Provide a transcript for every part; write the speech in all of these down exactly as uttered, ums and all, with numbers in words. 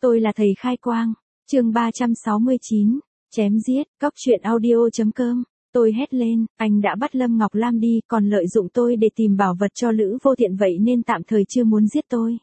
Tôi là thầy khai quang. Chương ba trăm sáu mươi chín, chém giết, cóc truyện audio.com. Tôi hét lên, anh đã bắt Lâm Ngọc Lam đi, còn lợi dụng tôi để tìm bảo vật cho Lữ Vô Thiện, vậy nên tạm thời chưa muốn giết tôi.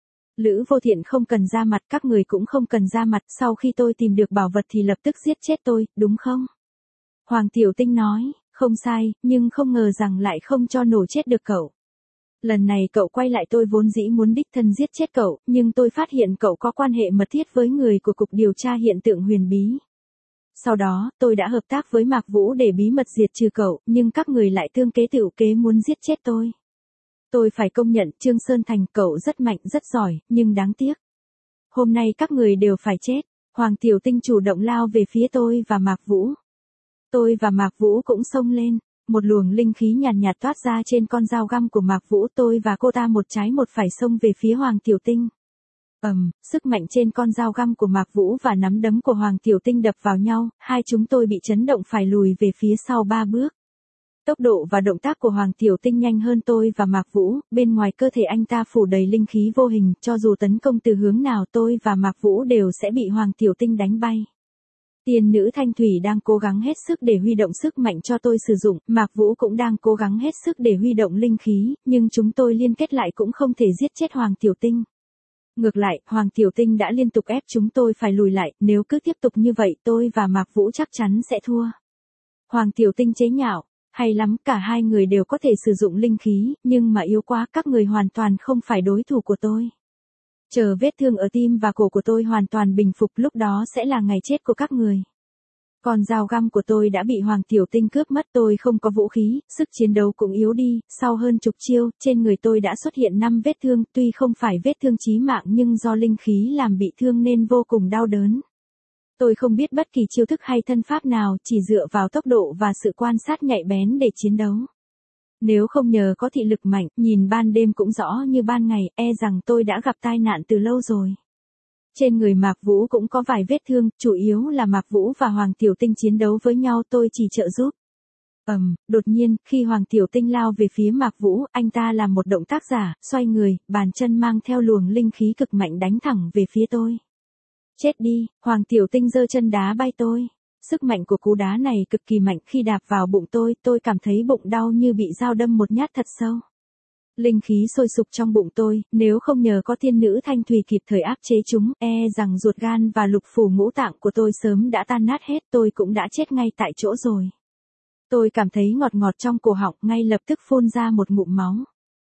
Lữ Vô Thiện không cần ra mặt, các người cũng không cần ra mặt, sau khi tôi tìm được bảo vật thì lập tức giết chết tôi, đúng không? Hoàng Tiểu Tinh nói, không sai, nhưng không ngờ rằng lại không cho nổ chết được cậu. Lần này cậu quay lại, tôi vốn dĩ muốn đích thân giết chết cậu, nhưng tôi phát hiện cậu có quan hệ mật thiết với người của Cục Điều tra Hiện tượng Huyền Bí. Sau đó, tôi đã hợp tác với Mạc Vũ để bí mật diệt trừ cậu, nhưng các người lại tương kế tựu kế muốn giết chết tôi. Tôi phải công nhận, Trương Sơn Thành, cậu rất mạnh, rất giỏi, nhưng đáng tiếc. Hôm nay các người đều phải chết. Hoàng Tiểu Tinh chủ động lao về phía tôi và Mạc Vũ. Tôi và Mạc Vũ cũng xông lên. Một luồng linh khí nhàn nhạt, nhạt toát ra trên con dao găm của Mạc Vũ, tôi và cô ta một trái một phải xông về phía Hoàng Tiểu Tinh. Ầm, um, sức mạnh trên con dao găm của Mạc Vũ và nắm đấm của Hoàng Tiểu Tinh đập vào nhau, hai chúng tôi bị chấn động phải lùi về phía sau ba bước. Tốc độ và động tác của Hoàng Tiểu Tinh nhanh hơn tôi và Mạc Vũ, bên ngoài cơ thể anh ta phủ đầy linh khí vô hình, cho dù tấn công từ hướng nào tôi và Mạc Vũ đều sẽ bị Hoàng Tiểu Tinh đánh bay. Tiên nữ Thanh Thủy đang cố gắng hết sức để huy động sức mạnh cho tôi sử dụng, Mạc Vũ cũng đang cố gắng hết sức để huy động linh khí, nhưng chúng tôi liên kết lại cũng không thể giết chết Hoàng Tiểu Tinh. Ngược lại, Hoàng Tiểu Tinh đã liên tục ép chúng tôi phải lùi lại, nếu cứ tiếp tục như vậy tôi và Mạc Vũ chắc chắn sẽ thua. Hoàng Tiểu Tinh chế nhạo, hay lắm, cả hai người đều có thể sử dụng linh khí, nhưng mà yếu quá, các người hoàn toàn không phải đối thủ của tôi. Chờ vết thương ở tim và cổ của tôi hoàn toàn bình phục, lúc đó sẽ là ngày chết của các người. Còn dao găm của tôi đã bị Hoàng Tiểu Tinh cướp mất, tôi không có vũ khí, sức chiến đấu cũng yếu đi, sau hơn chục chiêu, trên người tôi đã xuất hiện năm vết thương, tuy không phải vết thương chí mạng nhưng do linh khí làm bị thương nên vô cùng đau đớn. Tôi không biết bất kỳ chiêu thức hay thân pháp nào, chỉ dựa vào tốc độ và sự quan sát nhạy bén để chiến đấu. Nếu không nhờ có thị lực mạnh, nhìn ban đêm cũng rõ như ban ngày, e rằng tôi đã gặp tai nạn từ lâu rồi. Trên người Mạc Vũ cũng có vài vết thương, chủ yếu là Mạc Vũ và Hoàng Tiểu Tinh chiến đấu với nhau, tôi chỉ trợ giúp. Ầm, um, đột nhiên, khi Hoàng Tiểu Tinh lao về phía Mạc Vũ, anh ta làm một động tác giả, xoay người, bàn chân mang theo luồng linh khí cực mạnh đánh thẳng về phía tôi. Chết đi, Hoàng Tiểu Tinh giơ chân đá bay tôi. Sức mạnh của cú đá này cực kỳ mạnh, khi đạp vào bụng tôi, tôi cảm thấy bụng đau như bị dao đâm một nhát thật sâu. Linh khí sôi sục trong bụng tôi, nếu không nhờ có tiên nữ Thanh Thủy kịp thời áp chế chúng, e rằng ruột gan và lục phủ ngũ tạng của tôi sớm đã tan nát hết, tôi cũng đã chết ngay tại chỗ rồi. Tôi cảm thấy ngọt ngọt trong cổ họng, ngay lập tức phun ra một ngụm máu.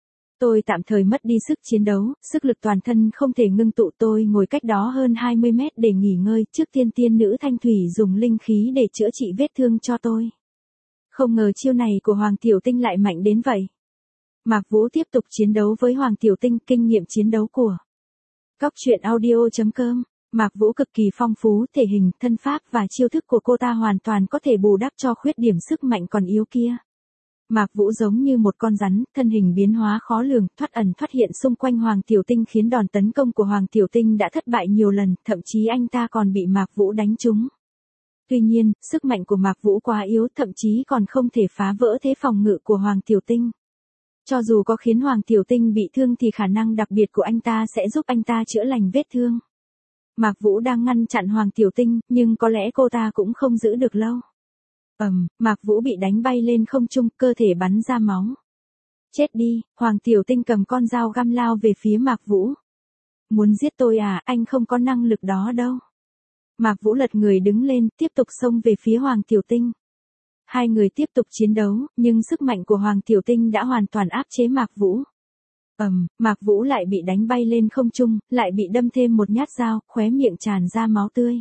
Tôi tạm thời mất đi sức chiến đấu, sức lực toàn thân không thể ngưng tụ, tôi ngồi cách đó hơn hai mươi mét để nghỉ ngơi, trước tiên tiên nữ Thanh Thủy dùng linh khí để chữa trị vết thương cho tôi. Không ngờ chiêu này của Hoàng Tiểu Tinh lại mạnh đến vậy. Mạc Vũ tiếp tục chiến đấu với Hoàng Tiểu Tinh, kinh nghiệm chiến đấu của cóc truyện audio.com. Mạc Vũ cực kỳ phong phú, thể hình, thân pháp và chiêu thức của cô ta hoàn toàn có thể bù đắp cho khuyết điểm sức mạnh còn yếu kia. Mạc Vũ giống như một con rắn, thân hình biến hóa khó lường, thoát ẩn thoát hiện xung quanh Hoàng Tiểu Tinh khiến đòn tấn công của Hoàng Tiểu Tinh đã thất bại nhiều lần, thậm chí anh ta còn bị Mạc Vũ đánh trúng. Tuy nhiên, sức mạnh của Mạc Vũ quá yếu, thậm chí còn không thể phá vỡ thế phòng ngự của Hoàng Tiểu Tinh. Cho dù có khiến Hoàng Tiểu Tinh bị thương thì khả năng đặc biệt của anh ta sẽ giúp anh ta chữa lành vết thương. Mạc Vũ đang ngăn chặn Hoàng Tiểu Tinh, nhưng có lẽ cô ta cũng không giữ được lâu. Ầm, um, Mạc Vũ bị đánh bay lên không trung, cơ thể bắn ra máu. Chết đi, Hoàng Tiểu Tinh cầm con dao găm lao về phía Mạc Vũ. Muốn giết tôi à, anh không có năng lực đó đâu. Mạc Vũ lật người đứng lên, tiếp tục xông về phía Hoàng Tiểu Tinh. Hai người tiếp tục chiến đấu, nhưng sức mạnh của Hoàng Tiểu Tinh đã hoàn toàn áp chế Mạc Vũ. Ầm, um, Mạc Vũ lại bị đánh bay lên không trung, lại bị đâm thêm một nhát dao, khóe miệng tràn ra máu tươi.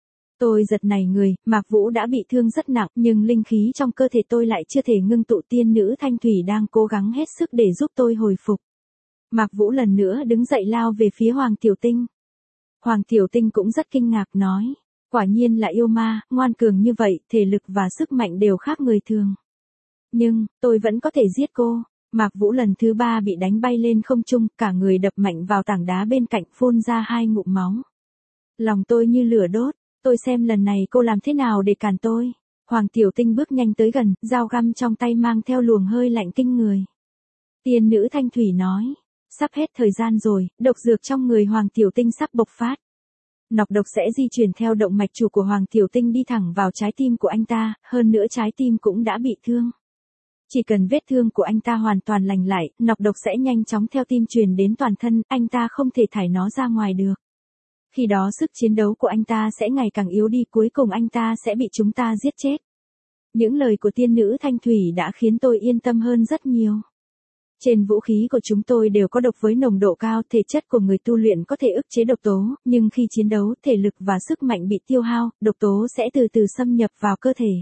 Tôi giật nảy người, Mạc Vũ đã bị thương rất nặng, nhưng linh khí trong cơ thể tôi lại chưa thể ngưng tụ, tiên nữ Thanh Thủy đang cố gắng hết sức để giúp tôi hồi phục. Mạc Vũ lần nữa đứng dậy lao về phía Hoàng Tiểu Tinh. Hoàng Tiểu Tinh cũng rất kinh ngạc nói, quả nhiên là yêu ma, ngoan cường như vậy, thể lực và sức mạnh đều khác người thường. Nhưng, tôi vẫn có thể giết cô. Mạc Vũ lần thứ ba bị đánh bay lên không trung, cả người đập mạnh vào tảng đá bên cạnh, phun ra hai ngụm máu. Lòng tôi như lửa đốt. Tôi xem lần này cô làm thế nào để cản tôi. Hoàng Tiểu Tinh bước nhanh tới gần, dao găm trong tay mang theo luồng hơi lạnh kinh người. Tiên nữ Thanh Thủy nói, sắp hết thời gian rồi, độc dược trong người Hoàng Tiểu Tinh sắp bộc phát. Nọc độc sẽ di chuyển theo động mạch chủ của Hoàng Tiểu Tinh đi thẳng vào trái tim của anh ta, hơn nữa trái tim cũng đã bị thương. Chỉ cần vết thương của anh ta hoàn toàn lành lại, nọc độc sẽ nhanh chóng theo tim truyền đến toàn thân, anh ta không thể thải nó ra ngoài được. Khi đó sức chiến đấu của anh ta sẽ ngày càng yếu đi, cuối cùng anh ta sẽ bị chúng ta giết chết. Những lời của tiên nữ Thanh Thủy đã khiến tôi yên tâm hơn rất nhiều. Trên vũ khí của chúng tôi đều có độc với nồng độ cao, thể chất của người tu luyện có thể ức chế độc tố, nhưng khi chiến đấu, thể lực và sức mạnh bị tiêu hao, độc tố sẽ từ từ xâm nhập vào cơ thể.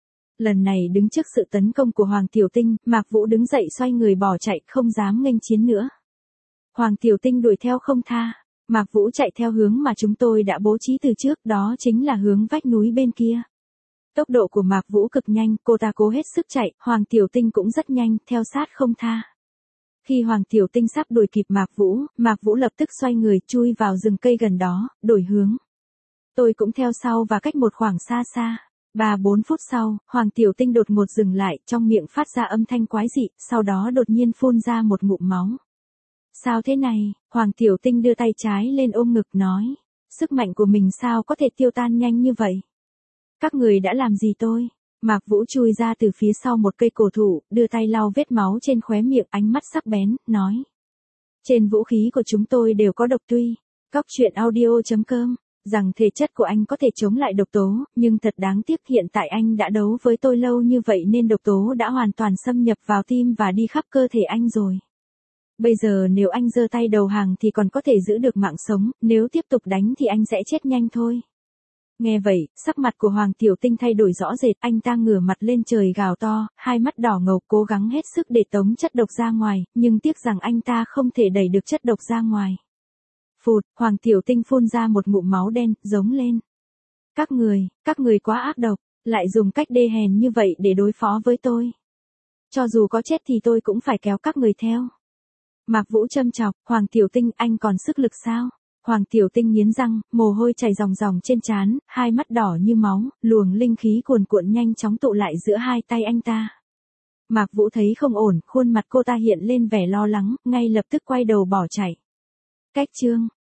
Lần này đứng trước sự tấn công của Hoàng Tiểu Tinh, Mạc Vũ đứng dậy xoay người bỏ chạy, không dám nghênh chiến nữa. Hoàng Tiểu Tinh đuổi theo không tha. Mạc Vũ chạy theo hướng mà chúng tôi đã bố trí từ trước, đó chính là hướng vách núi bên kia. Tốc độ của Mạc Vũ cực nhanh, cô ta cố hết sức chạy, Hoàng Tiểu Tinh cũng rất nhanh, theo sát không tha. Khi Hoàng Tiểu Tinh sắp đuổi kịp Mạc Vũ, Mạc Vũ lập tức xoay người chui vào rừng cây gần đó, đổi hướng. Tôi cũng theo sau và cách một khoảng xa xa. ba bốn phút sau, Hoàng Tiểu Tinh đột ngột dừng lại, trong miệng phát ra âm thanh quái dị, sau đó đột nhiên phun ra một ngụm máu. Sao thế này? Hoàng Tiểu Tinh đưa tay trái lên ôm ngực nói. Sức mạnh của mình sao có thể tiêu tan nhanh như vậy? Các người đã làm gì tôi? Mạc Vũ chui ra từ phía sau một cây cổ thụ, đưa tay lau vết máu trên khóe miệng, ánh mắt sắc bén, nói. Trên vũ khí của chúng tôi đều có độc tuy. Cóc truyện audio chấm com rằng thể chất của anh có thể chống lại độc tố, nhưng thật đáng tiếc hiện tại anh đã đấu với tôi lâu như vậy nên độc tố đã hoàn toàn xâm nhập vào tim và đi khắp cơ thể anh rồi. Bây giờ nếu anh giơ tay đầu hàng thì còn có thể giữ được mạng sống, nếu tiếp tục đánh thì anh sẽ chết nhanh thôi. Nghe vậy, sắc mặt của Hoàng Tiểu Tinh thay đổi rõ rệt, anh ta ngửa mặt lên trời gào to, hai mắt đỏ ngầu cố gắng hết sức để tống chất độc ra ngoài, nhưng tiếc rằng anh ta không thể đẩy được chất độc ra ngoài. Phụt, Hoàng Tiểu Tinh phun ra một ngụm máu đen, giống lên. Các người, các người quá ác độc, lại dùng cách đê hèn như vậy để đối phó với tôi. Cho dù có chết thì tôi cũng phải kéo các người theo. Mạc Vũ châm chọc, Hoàng Tiểu Tinh, anh còn sức lực sao? Hoàng Tiểu Tinh nghiến răng, mồ hôi chảy ròng ròng trên trán, hai mắt đỏ như máu, luồng linh khí cuồn cuộn nhanh chóng tụ lại giữa hai tay anh ta. Mạc Vũ thấy không ổn, khuôn mặt cô ta hiện lên vẻ lo lắng, ngay lập tức quay đầu bỏ chạy. Cách chương